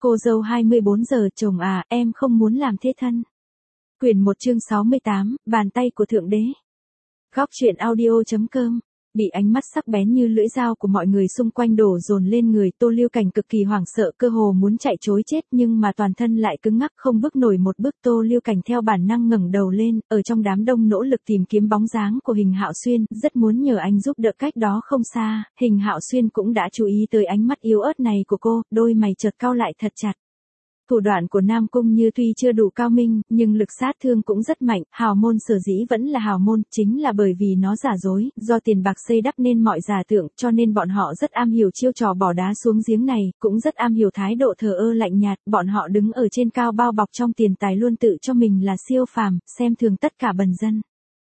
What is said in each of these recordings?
Cô dâu 24 giờ, chồng à, em không muốn làm thế thân. Quyển 1 chương 68, bàn tay của Thượng Đế. Góc truyện audio.com. Bị ánh mắt sắc bén như lưỡi dao của mọi người xung quanh đổ dồn lên người, Tô Lưu Cảnh cực kỳ hoảng sợ, cơ hồ muốn chạy trối chết, nhưng mà toàn thân lại cứng ngắc không bước nổi một bước. Tô Lưu Cảnh theo bản năng ngẩng đầu lên, ở trong đám đông nỗ lực tìm kiếm bóng dáng của Hình Hạo Xuyên, rất muốn nhờ anh giúp đỡ. Cách đó không xa, Hình Hạo Xuyên cũng đã chú ý tới ánh mắt yếu ớt này của cô, đôi mày chợt cau lại thật chặt. Thủ đoạn của Nam Cung Như tuy chưa đủ cao minh, nhưng lực sát thương cũng rất mạnh. Hào môn sở dĩ vẫn là hào môn, chính là bởi vì nó giả dối, do tiền bạc xây đắp nên mọi giả tượng, cho nên bọn họ rất am hiểu chiêu trò bỏ đá xuống giếng này, cũng rất am hiểu thái độ thờ ơ lạnh nhạt. Bọn họ đứng ở trên cao bao bọc trong tiền tài, luôn tự cho mình là siêu phàm, xem thường tất cả bần dân.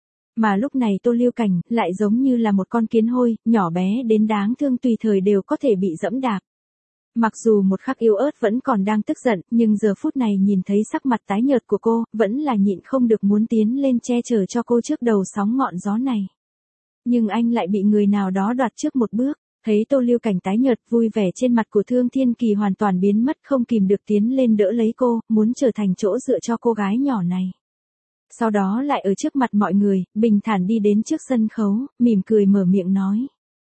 Mà lúc này Tô Lưu Cảnh lại giống như là một con kiến hôi, nhỏ bé đến đáng thương, tùy thời đều có thể bị dẫm đạp. Mặc dù một khắc yếu ớt vẫn còn đang tức giận, nhưng giờ phút này nhìn thấy sắc mặt tái nhợt của cô, vẫn là nhịn không được muốn tiến lên che chở cho cô trước đầu sóng ngọn gió này. Nhưng anh lại bị người nào đó đoạt trước một bước. Thấy Tô Lưu Cảnh tái nhợt, vui vẻ trên mặt của Thương Thiên Kỳ hoàn toàn biến mất, không kìm được tiến lên đỡ lấy cô, muốn trở thành chỗ dựa cho cô gái nhỏ này. Sau đó lại ở trước mặt mọi người, bình thản đi đến trước sân khấu, mỉm cười mở miệng nói.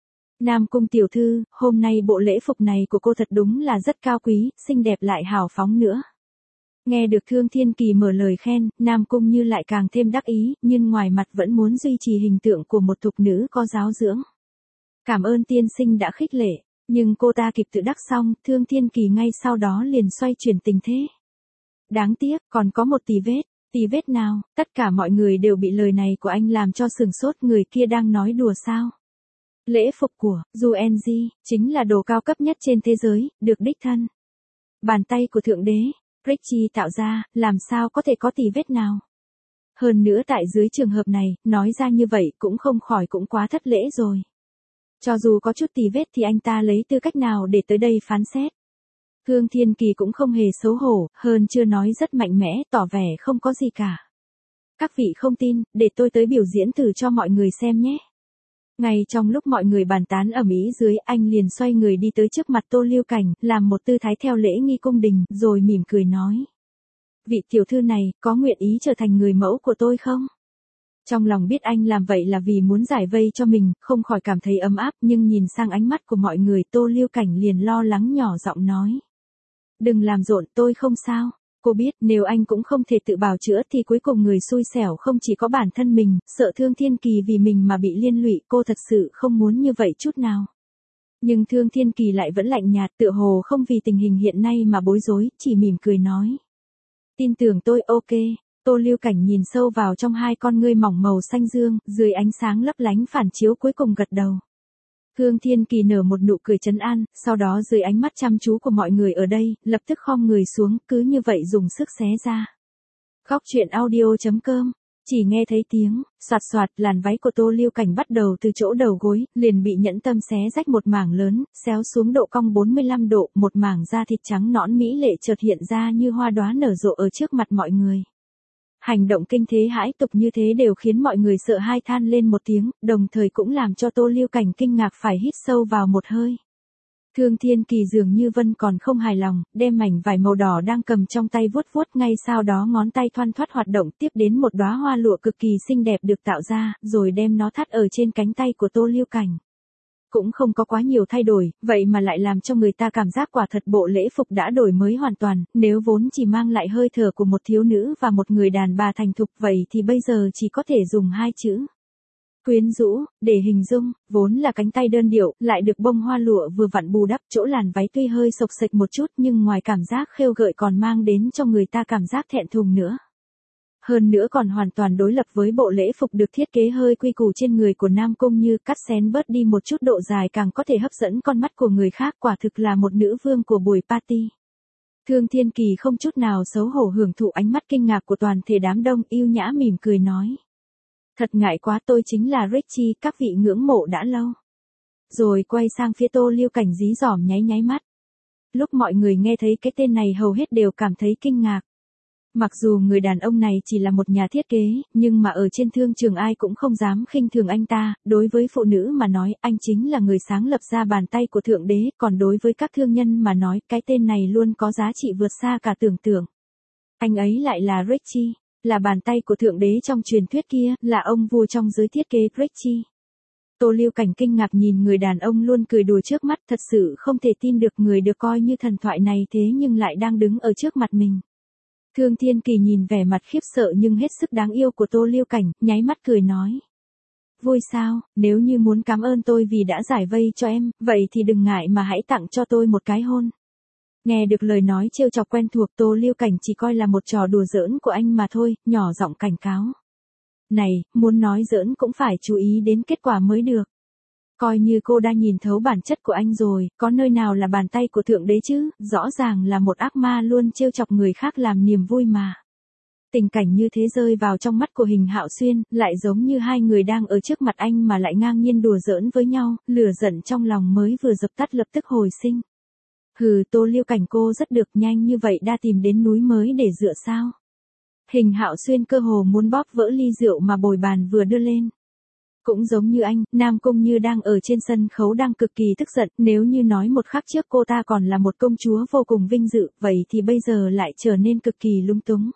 Nam Cung tiểu thư, hôm nay bộ lễ phục này của cô thật đúng là rất cao quý, xinh đẹp lại hào phóng nữa. Nghe được Thương Thiên Kỳ mở lời khen, Nam Cung Như lại càng thêm đắc ý, nhưng ngoài mặt vẫn muốn duy trì hình tượng của một thục nữ có giáo dưỡng. Cảm ơn tiên sinh đã khích lệ, nhưng cô ta kịp tự đắc xong, Thương Thiên Kỳ ngay sau đó liền xoay chuyển tình thế. Đáng tiếc, còn có một tì vết. Tì vết nào? Tất cả mọi người đều bị lời này của anh làm cho sửng sốt. Người kia đang nói đùa sao? Lễ phục của Yuenji chính là đồ cao cấp nhất trên thế giới, được đích thân bàn tay của Thượng Đế Richie tạo ra, làm sao có thể có tì vết nào? Hơn nữa tại dưới trường hợp này, nói ra như vậy cũng không khỏi cũng quá thất lễ rồi. Cho dù có chút tì vết thì anh ta lấy tư cách nào để tới đây phán xét? Thương Thiên Kỳ cũng không hề xấu hổ, hơn chưa nói rất mạnh mẽ, tỏ vẻ không có gì cả. Các vị không tin, để tôi tới biểu diễn thử cho mọi người xem nhé. Ngay trong lúc mọi người bàn tán ầm ĩ dưới, anh liền xoay người đi tới trước mặt Tô Lưu Cảnh, làm một tư thái theo lễ nghi cung đình, rồi mỉm cười nói. Vị tiểu thư này, có nguyện ý trở thành người mẫu của tôi không? Trong lòng biết anh làm vậy là vì muốn giải vây cho mình, không khỏi cảm thấy ấm áp, nhưng nhìn sang ánh mắt của mọi người, Tô Lưu Cảnh liền lo lắng nhỏ giọng nói. Đừng làm rộn, tôi không sao. Cô biết nếu anh cũng không thể tự bào chữa thì cuối cùng người xui xẻo không chỉ có bản thân mình, sợ Thương Thiên Kỳ vì mình mà bị liên lụy, cô thật sự không muốn như vậy chút nào. Nhưng Thương Thiên Kỳ lại vẫn lạnh nhạt, tựa hồ không vì tình hình hiện nay mà bối rối, chỉ mỉm cười nói. Tin tưởng tôi, ok. Tô Lưu Cảnh nhìn sâu vào trong hai con ngươi mỏng màu xanh dương, dưới ánh sáng lấp lánh phản chiếu cuối cùng gật đầu. Thương Thiên Kỳ nở một nụ cười trấn an, sau đó dưới ánh mắt chăm chú của mọi người ở đây, lập tức khom người xuống, cứ như vậy dùng sức xé ra. Góc truyện audio.com. Chỉ nghe thấy tiếng, soạt soạt, làn váy của Tô Lưu Cảnh bắt đầu từ chỗ đầu gối, liền bị nhẫn tâm xé rách một mảng lớn, xéo xuống độ cong 45 độ, một mảng da thịt trắng nõn mỹ lệ chợt hiện ra như hoa đóa nở rộ ở trước mặt mọi người. Hành động kinh thế hãi tục như thế đều khiến mọi người sợ hai than lên một tiếng, đồng thời cũng làm cho Tô Lưu Cảnh kinh ngạc phải hít sâu vào một hơi. Thương Thiên Kỳ dường như vẫn còn không hài lòng, đem mảnh vải màu đỏ đang cầm trong tay vuốt vuốt, ngay sau đó ngón tay thoăn thoắt hoạt động tiếp đến một đóa hoa lụa cực kỳ xinh đẹp được tạo ra, rồi đem nó thắt ở trên cánh tay của Tô Lưu Cảnh. Cũng không có quá nhiều thay đổi, vậy mà lại làm cho người ta cảm giác quả thật bộ lễ phục đã đổi mới hoàn toàn, nếu vốn chỉ mang lại hơi thở của một thiếu nữ và một người đàn bà thành thục, vậy thì bây giờ chỉ có thể dùng hai chữ. Quyến rũ, để hình dung, vốn là cánh tay đơn điệu, lại được bông hoa lụa vừa vặn bù đắp, chỗ làn váy tuy hơi xộc xệch một chút nhưng ngoài cảm giác khêu gợi còn mang đến cho người ta cảm giác thẹn thùng nữa. Hơn nữa còn hoàn toàn đối lập với bộ lễ phục được thiết kế hơi quy củ trên người của Nam Cung Như, cắt xén bớt đi một chút độ dài càng có thể hấp dẫn con mắt của người khác, quả thực là một nữ vương của buổi party. Thương Thiên Kỳ không chút nào xấu hổ hưởng thụ ánh mắt kinh ngạc của toàn thể đám đông, yêu nhã mỉm cười nói. Thật ngại quá, tôi chính là Richie, các vị ngưỡng mộ đã lâu. Rồi quay sang phía Tô Lưu Cảnh dí dỏm nháy nháy mắt. Lúc mọi người nghe thấy cái tên này hầu hết đều cảm thấy kinh ngạc. Mặc dù người đàn ông này chỉ là một nhà thiết kế, nhưng mà ở trên thương trường ai cũng không dám khinh thường anh ta, đối với phụ nữ mà nói, anh chính là người sáng lập ra bàn tay của Thượng Đế, còn đối với các thương nhân mà nói, cái tên này luôn có giá trị vượt xa cả tưởng tượng. Anh ấy lại là Ritchie, là bàn tay của Thượng Đế trong truyền thuyết kia, là ông vua trong giới thiết kế Ritchie. Tô Lưu Cảnh kinh ngạc nhìn người đàn ông luôn cười đùa trước mắt, thật sự không thể tin được người được coi như thần thoại này thế nhưng lại đang đứng ở trước mặt mình. Thương Thiên Kỳ nhìn vẻ mặt khiếp sợ nhưng hết sức đáng yêu của Tô Lưu Cảnh, nháy mắt cười nói. Vui sao, nếu như muốn cảm ơn tôi vì đã giải vây cho em, vậy thì đừng ngại mà hãy tặng cho tôi một cái hôn. Nghe được lời nói trêu chọc quen thuộc, Tô Lưu Cảnh chỉ coi là một trò đùa giỡn của anh mà thôi, nhỏ giọng cảnh cáo. Này, muốn nói giỡn cũng phải chú ý đến kết quả mới được. Coi như cô đã nhìn thấu bản chất của anh rồi, có nơi nào là bàn tay của Thượng Đế chứ, rõ ràng là một ác ma luôn trêu chọc người khác làm niềm vui mà. Tình cảnh như thế rơi vào trong mắt của Hình Hạo Xuyên, lại giống như hai người đang ở trước mặt anh mà lại ngang nhiên đùa giỡn với nhau, lửa giận trong lòng mới vừa dập tắt lập tức hồi sinh. Hừ, Tô Lưu Cảnh cô rất được, nhanh như vậy đã tìm đến núi mới để dựa sao? Hình Hạo Xuyên cơ hồ muốn bóp vỡ ly rượu mà bồi bàn vừa đưa lên. Cũng giống như anh, Nam Cung Như đang ở trên sân khấu đang cực kỳ tức giận, nếu như nói một khắc trước cô ta còn là một công chúa vô cùng vinh dự, vậy thì bây giờ lại trở nên cực kỳ lung túng.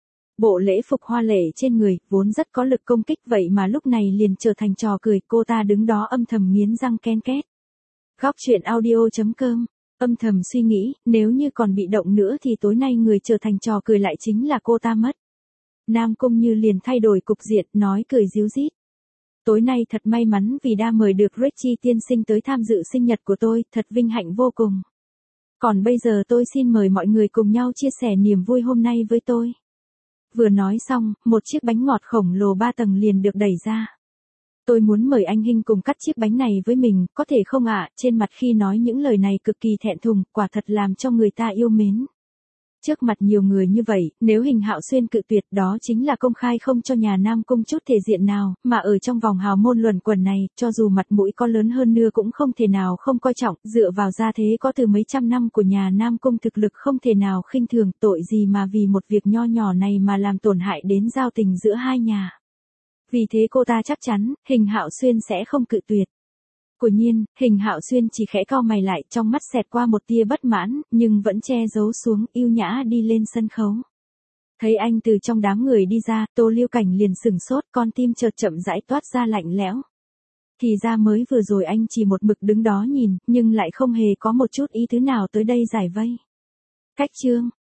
Bộ lễ phục hoa lệ trên người, vốn rất có lực công kích vậy mà lúc này liền trở thành trò cười, cô ta đứng đó âm thầm nghiến răng ken két. Góc truyện audio.com, âm thầm suy nghĩ, nếu như còn bị động nữa thì tối nay người trở thành trò cười lại chính là cô ta mất. Nam Cung Như liền thay đổi cục diện, nói cười ríu rít. Tối nay thật may mắn vì đã mời được Ritchie tiên sinh tới tham dự sinh nhật của tôi, thật vinh hạnh vô cùng. Còn bây giờ tôi xin mời mọi người cùng nhau chia sẻ niềm vui hôm nay với tôi. Vừa nói xong, một chiếc bánh ngọt khổng lồ 3 tầng liền được đẩy ra. Tôi muốn mời anh Hinh cùng cắt chiếc bánh này với mình, có thể không ạ? Trên mặt khi nói những lời này cực kỳ thẹn thùng, quả thật làm cho người ta yêu mến. Trước mặt nhiều người như vậy, nếu Hình Hạo Xuyên cự tuyệt đó chính là công khai không cho nhà Nam Cung chút thể diện nào, mà ở trong vòng hào môn luẩn quẩn này, cho dù mặt mũi có lớn hơn nữa cũng không thể nào không coi trọng, dựa vào gia thế có từ mấy trăm năm của nhà Nam Cung thực lực không thể nào khinh thường, tội gì mà vì một việc nho nhỏ này mà làm tổn hại đến giao tình giữa hai nhà. Vì thế cô ta chắc chắn, Hình Hạo Xuyên sẽ không cự tuyệt. Quả nhiên, Hình Hạo Xuyên chỉ khẽ cau mày lại, trong mắt xẹt qua một tia bất mãn, nhưng vẫn che giấu xuống, yêu nhã đi lên sân khấu. Thấy anh từ trong đám người đi ra, Tô Lưu Cảnh liền sửng sốt, con tim chợt chậm rãi toát ra lạnh lẽo. Thì ra mới vừa rồi anh chỉ một mực đứng đó nhìn, nhưng lại không hề có một chút ý tứ nào tới đây giải vây. Cách chương